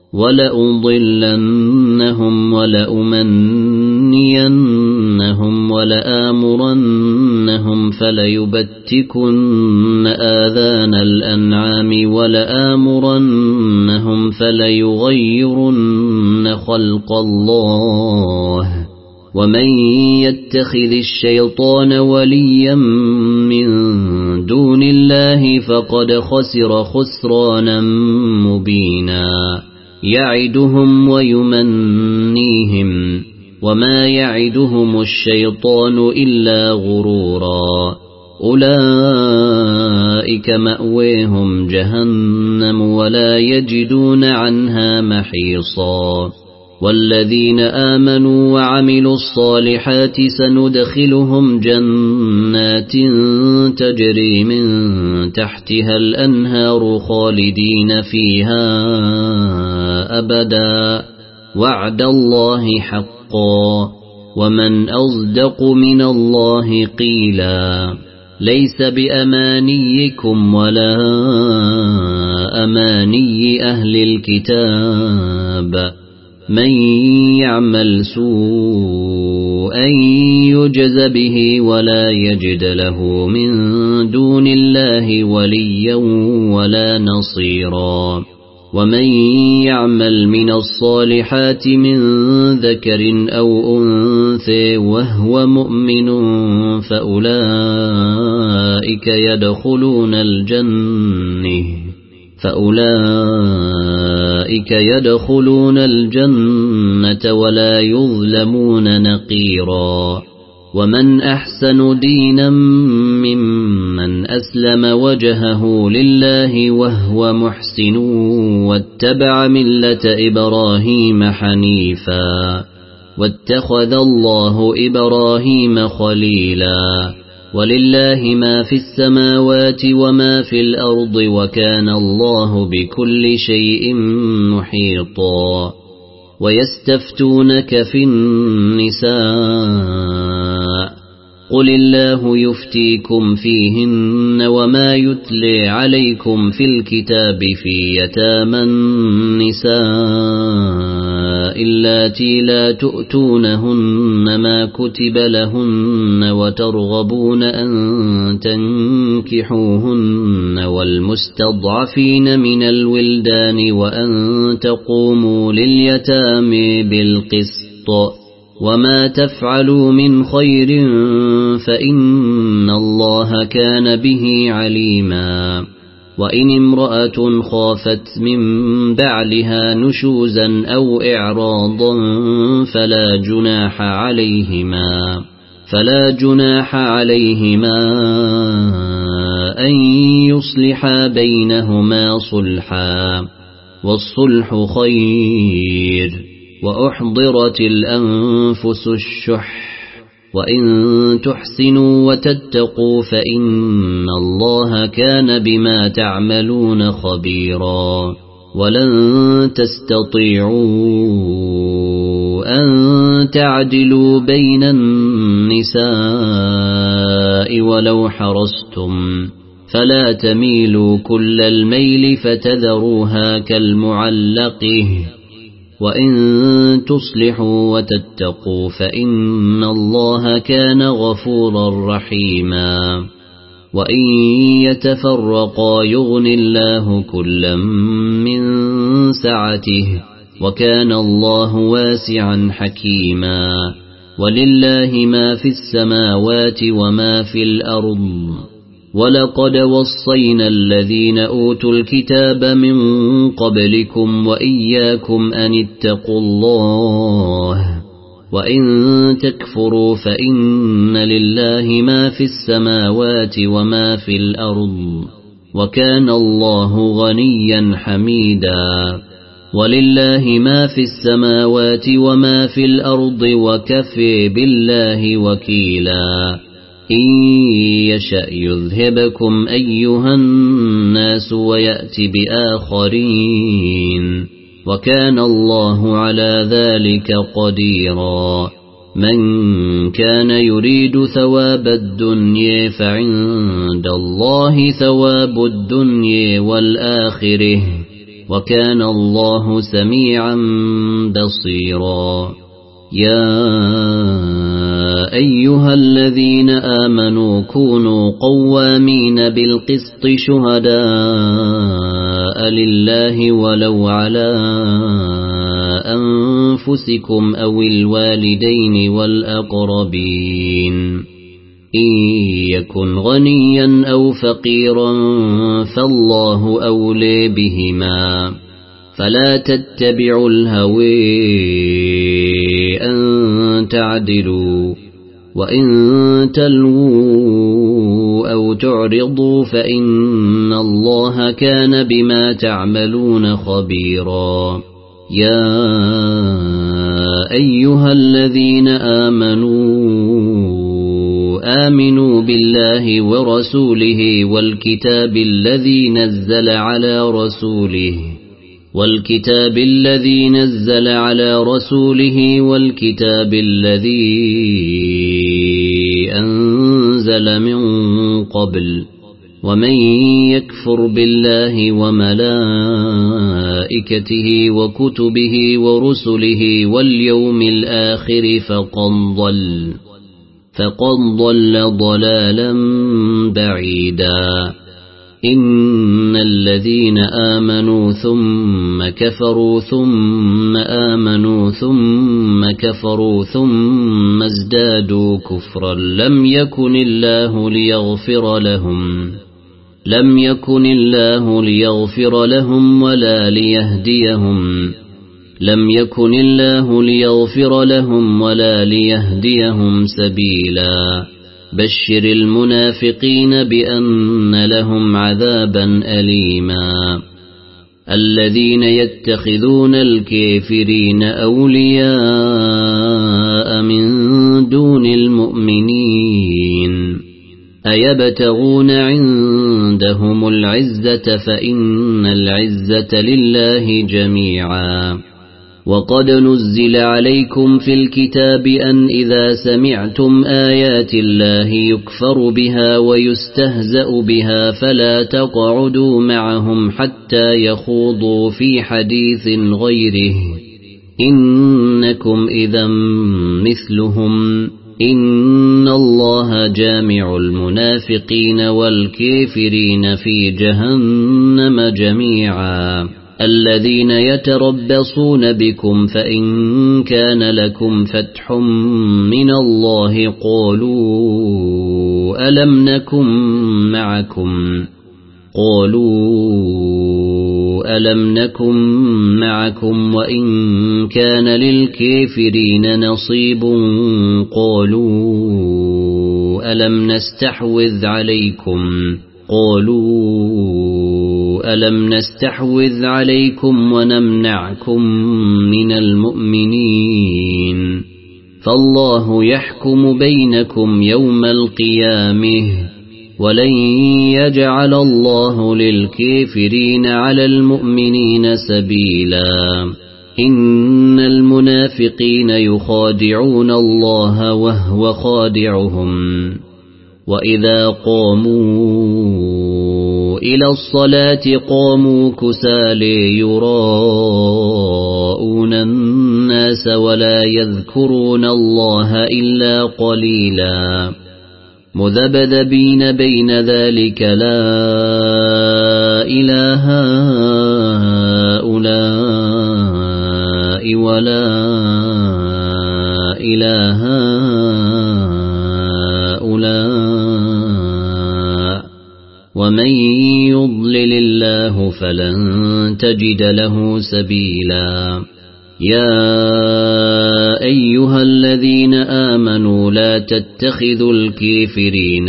A: ولأضلنهم ولأمنينهم ولآمرنهم فليبتكن آذان الأنعام ولآمرنهم فليغيرن خلق الله ومن يتخذ الشيطان وليا من دون الله فقد خسر خسرانا مبينا يعدهم ويمنيهم وما يعدهم الشيطان إلا غرورا أولئك مأويهم جهنم ولا يجدون عنها محيصا والذين آمنوا وعملوا الصالحات سندخلهم جنات تجري من تحتها الأنهار خالدين فيها أبدا وعد الله حقا ومن أصدق من الله قيلا ليس بأمانيكم ولا أماني أهل الكتاب من يعمل سوءا يجز به ولا يجد له من دون الله وليا ولا نصيرا ومن يعمل من الصالحات من ذكر أو أنثى وهو مؤمن فأولئك يدخلون الجنة ولا يظلمون نقيرا ومن أحسن دينا ممن أسلم وجهه لله وهو محسن واتبع ملة إبراهيم حنيفا واتخذ الله إبراهيم خليلا ولله ما في السماوات وما في الأرض وكان الله بكل شيء محيطا ويستفتونك في النساء قل الله يفتيكم فيهن وما يتلي عليكم في الكتاب في يتامى النساء اللاتي لا تؤتونهن ما كتب لهن وترغبون أن تنكحوهن والمستضعفين من الولدان وأن تقوموا لليتامى بالقسط وما تفعلوا من خير فإن الله كان به عليما وإن امرأة خافت من بعلها نشوزا أو إعراضا فلا جناح عليهما أن يصلحا بينهما صلحا والصلح خير وأحضرت الأنفس الشح وإن تحسنوا وتتقوا فإن الله كان بما تعملون خبيرا ولن تستطيعوا أن تعدلوا بين النساء ولو حرصتم فلا تميلوا كل الميل فتذروها كالمعلقه وإن تصلحوا وتتقوا فإن الله كان غفورا رحيما وإن يتفرقا يغن الله كلا من سعته وكان الله واسعا حكيما ولله ما في السماوات وما في الأرض ولقد وصينا الذين أوتوا الكتاب من قبلكم وإياكم أن اتقوا الله وإن تكفروا فإن لله ما في السماوات وما في الأرض وكان الله غنيا حميدا ولله ما في السماوات وما في الأرض وكفى بالله وكيلا إن يشأ يذهبكم أيها الناس ويأتي بآخرين وكان الله على ذلك قديرا من كان يريد ثواب الدنيا فعند الله ثواب الدنيا والآخرة وكان الله سميعا بصيرا يا أيها الذين آمنوا كونوا قوامين بالقسط شهداء لله ولو على أنفسكم أو الوالدين والأقربين إن يكن غنيا أو فقيرا فالله أولي بهما فلا تتبعوا الهوى أن تعدلوا وإن تلووا أو تعرضوا فإن الله كان بما تعملون خبيرا يا أيها الذين آمنوا بالله ورسوله والكتاب الذي نزل على رسوله والكتاب الذي أنزل من قبل ومن يكفر بالله وملائكته وكتبه ورسله واليوم الآخر فقد ضل ضلالا بعيدا إن الذين آمنوا ثم كفروا ثم آمنوا ثم كفروا ثم ازدادوا كفرا لم يكن الله ليغفر لهم ولا ليهديهم سبيلا بشر المنافقين بأن لهم عذابا أليما الذين يتخذون الكافرين أولياء من دون المؤمنين أيبتغون عندهم العزة فإن العزة لله جميعا وقد نزل عليكم في الكتاب أن إذا سمعتم آيات الله يكفر بها ويستهزأ بها فلا تقعدوا معهم حتى يخوضوا في حديث غيره إنكم إذا مثلهم إن الله جامع المنافقين والكافرين في جهنم جميعا الذين يتربصون بكم فإن كان لكم فتح من الله قالوا ألم نكن معكم وإن كان للكافرين نصيب قالوا ألم نستحوذ عليكم ونمنعكم من المؤمنين فالله يحكم بينكم يوم القيامة ولن يجعل الله للكافرين على المؤمنين سبيلا إن المنافقين يخادعون الله وهو خادعهم وإذا قاموا إلى الصلاة قاموا كسالى يراءون الناس ولا يذكرون الله إلا قليلا مذبذبين بين ذلك لا إله هؤلاء ولا إله هؤلاء ومن يضلل الله فلن تجد له سبيلا يا أيها الذين آمنوا لا تتخذوا الكافرين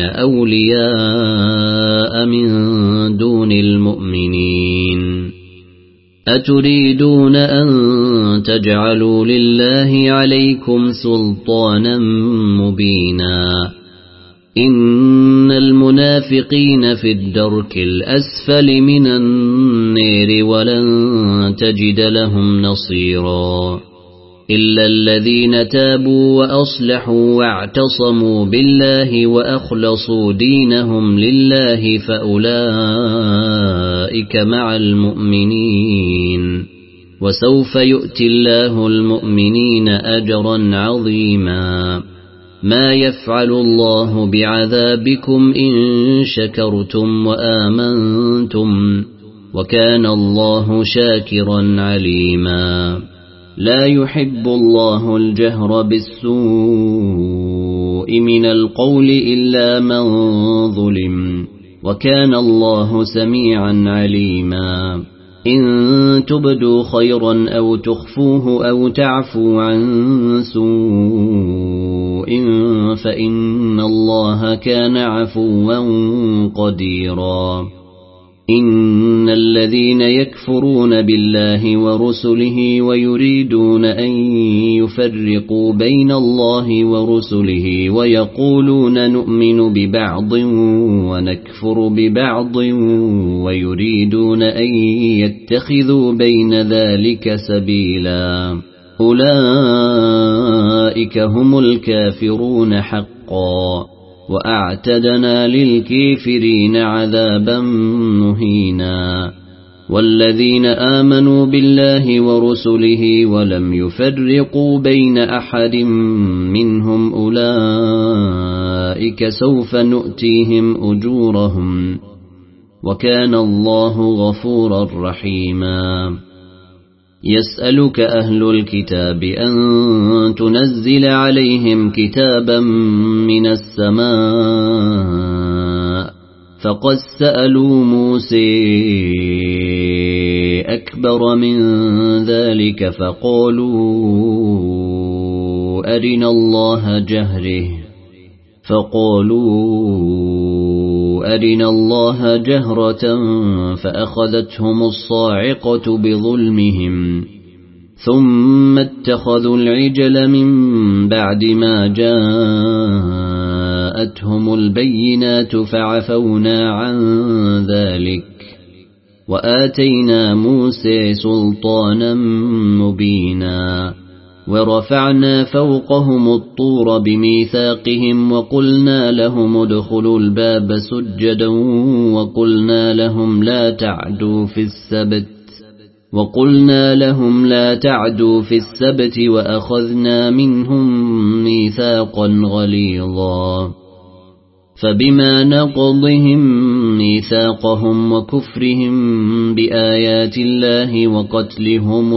A: أولياء من دون المؤمنين أتريدون أن تجعلوا لله عليكم سلطانا مبينا إن المنافقين في الدرك الأسفل من النار ولن تجد لهم نصيرا إلا الذين تابوا وأصلحوا واعتصموا بالله وأخلصوا دينهم لله فأولئك مع المؤمنين وسوف يؤتي الله المؤمنين أجرا عظيما ما يفعل الله بعذابكم إن شكرتم وآمنتم وكان الله شاكرا عليما لا يحب الله الجهر بالسوء من القول إلا من ظلم وكان الله سميعا عليما إن تبدوا خيرا أو تخفوه أو تعفوا عن سوء فإن الله كان عفوا قديرا إن الذين يكفرون بالله ورسله ويريدون أن يفرقوا بين الله ورسله ويقولون نؤمن ببعض ونكفر ببعض ويريدون أن يتخذوا بين ذلك سبيلا أولئك هم الكافرون حقا وأعتدنا للكافرين عذابا مهينا والذين آمنوا بالله ورسله ولم يفرقوا بين أحد منهم أولئك سوف نؤتيهم أجورهم وكان الله غفورا رحيما يسألك أهل الكتاب أن تنزل عليهم كتابا من السماء فقد سألوا موسى أكبر من ذلك فقالوا أرنا الله جهرة فأخذتهم الصاعقة بظلمهم ثم اتخذوا العجل من بعد ما جاءتهم البينات فعفونا عن ذلك وآتينا موسى سلطانا مبينا ورفعنا فوقهم الطور بميثاقهم وقلنا لهم ادخلوا الباب سجدا وقلنا لهم لا تعدوا في السبت وأخذنا منهم ميثاقا غليظا فبما نقضهم ميثاقهم وكفرهم بآيات الله وقتلهم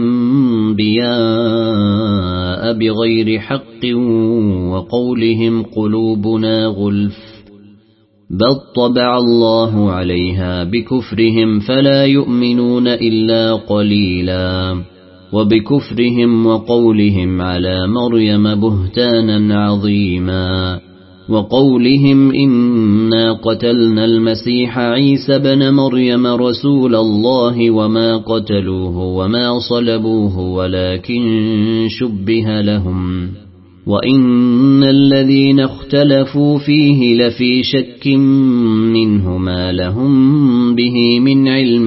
A: الأنبياء بغير حق وقولهم قلوبنا غلف بل طبع الله عليها بكفرهم فلا يؤمنون إلا قليلا وبكفرهم وقولهم على مريم بهتانا عظيما وقولهم إنا قتلنا المسيح عيسى بن مريم رسول الله وما قتلوه وما صلبوه ولكن شبه لهم وإن الذين اختلفوا فيه لفي شك منه ما لهم به من علم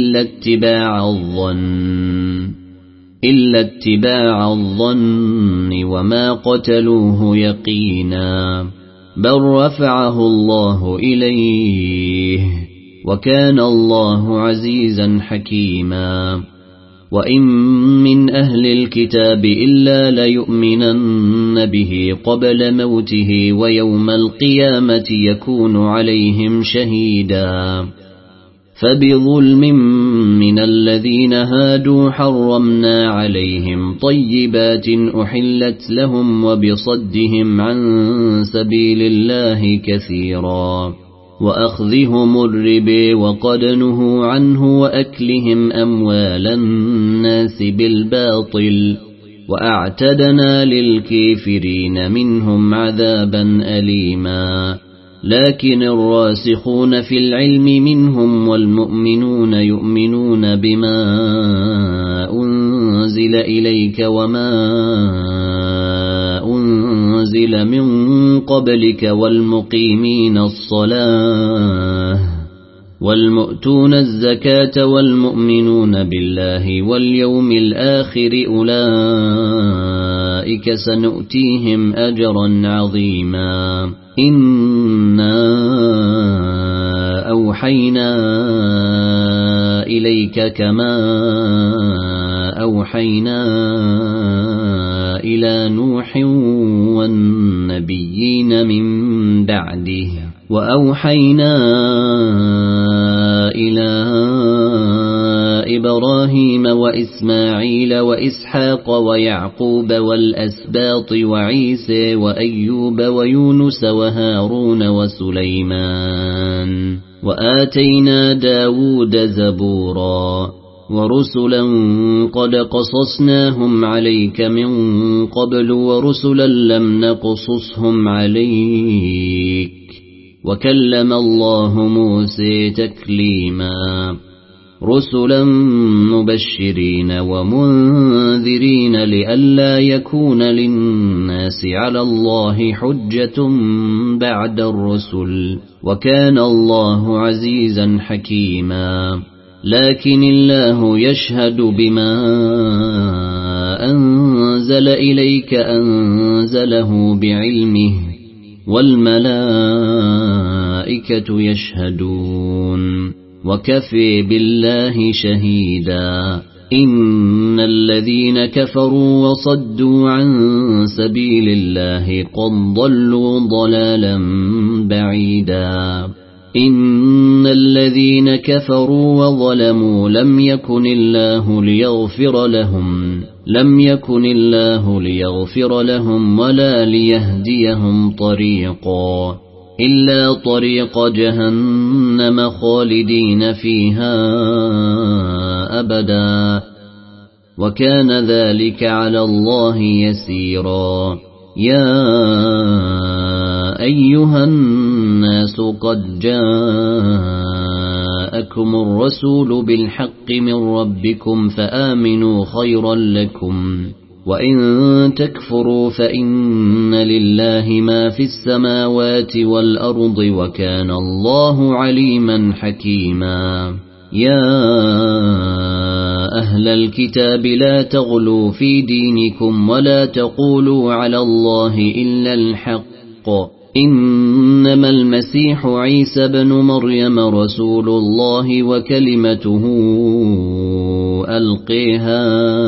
A: إلا اتباع الظن وما قتلوه يقينا بل رفعه الله إليه وكان الله عزيزا حكيما وإن من أهل الكتاب إلا ليؤمنن به قبل موته ويوم القيامة يكون عليهم شهيدا فبظلم من الذين هادوا حرمنا عليهم طيبات أحلت لهم وبصدهم عن سبيل الله كثيرا وأخذهم الربا وقد نهوا عنه وأكلهم أموال الناس بالباطل وأعتدنا للكافرين منهم عذابا أليما لكن الراسخون في العلم منهم والمؤمنون يؤمنون بما أنزل إليك وما أنزل من قبلك والمقيمين الصلاة والمؤتون الزكاة والمؤمنون بالله واليوم الآخر أولئك سنؤتيهم أجرا عظيما إنا أوحينا إليك كما أوحينا إلى نوح والنبيين من بعده وأوحينا إلى إبراهيم وإسماعيل وإسحاق ويعقوب والأسباط وعيسى وأيوب ويونس وهارون وسليمان وآتينا داود زبورا ورسلا قد قصصناهم عليك من قبل ورسلا لم نقصصهم عليك وكلم الله موسى تكليما رسلا مبشرين ومنذرين لئلا يكون للناس على الله حجة بعد الرسل وكان الله عزيزا حكيما لكن الله يشهد بما أنزل إليك أنزله بعلمه والملائكة يشهدون وكفى بالله شهيدا إن الذين كفروا وصدوا عن سبيل الله قد ضلوا ضلالا بعيدا إن الذين كفروا وظلموا لم يكن الله ليغفر لهم ولا ليهديهم طريقا إلا طريق جهنم خالدين فيها أبدا وكان ذلك على الله يسيرا يا أيها الناس قد جاءكم الرسول بالحق من ربكم فآمنوا خيرا لكم وإن تكفروا فإن لله ما في السماوات والأرض وكان الله عليما حكيما يا أهل الكتاب لا تغلوا في دينكم ولا تقولوا على الله إلا الحق إنما المسيح عيسى بن مريم رسول الله وكلمته ألقيها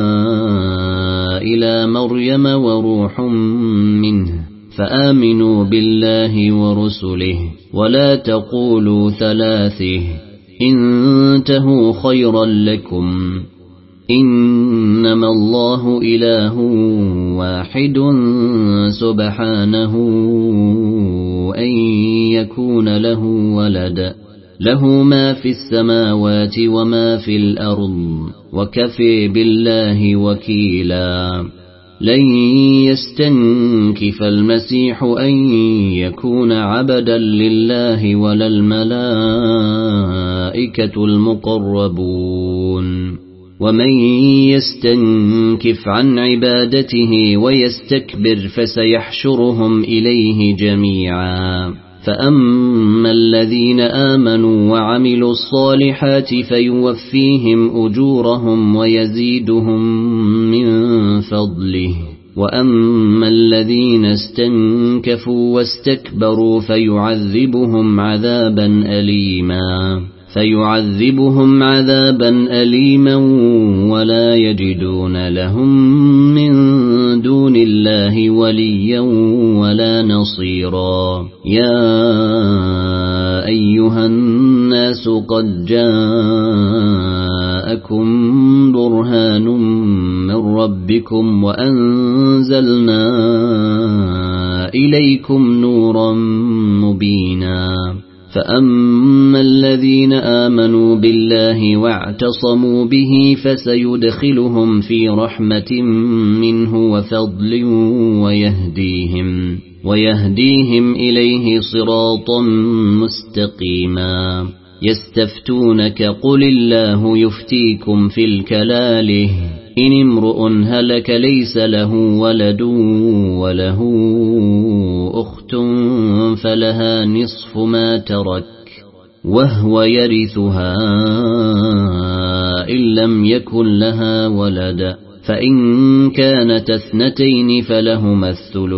A: إلى مريم وروح منه فآمنوا بالله ورسله ولا تقولوا ثلاثه انتهوا خيرا لكم إنما الله إله واحد سبحانه أن يكون له ولد له ما في السماوات وما في الأرض وكفى بالله وكيلا لن يستنكف المسيح أن يكون عبدا لله ولا الملائكة المقربون ومن يستنكف عن عبادته ويستكبر فسيحشرهم إليه جميعا فأما الذين آمنوا وعملوا الصالحات فيوفيهم أجورهم ويزيدهم من فضله وأما الذين استنكفوا واستكبروا فيعذبهم عذابا أليما ولا يجدون لهم من دون الله وليا ولا نصيرا يا أيها الناس قد جاءكم برهان من ربكم وأنزلنا إليكم نورا مبينا فأما الذين آمنوا بالله واعتصموا به فسيدخلهم في رحمة منه وفضل ويهديهم إليه صراطا مستقيما يستفتونك قل الله يفتيكم في الكلاله إن امرؤ هلك ليس له ولد وله أخت فلها نصف ما ترك وهو يرثها إن لم يكن لها ولد فإن كانت اثنتين فلهما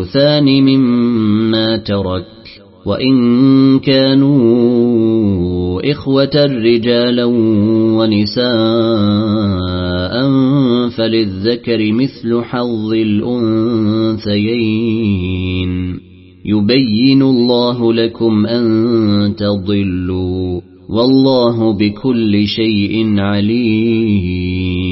A: الثلثان مما ترك وإن كانوا كونوا إخوة رجالا ونساء فللذكر مثل حظ الأنثيين يبين الله لكم أن تضلوا والله بكل شيء عليم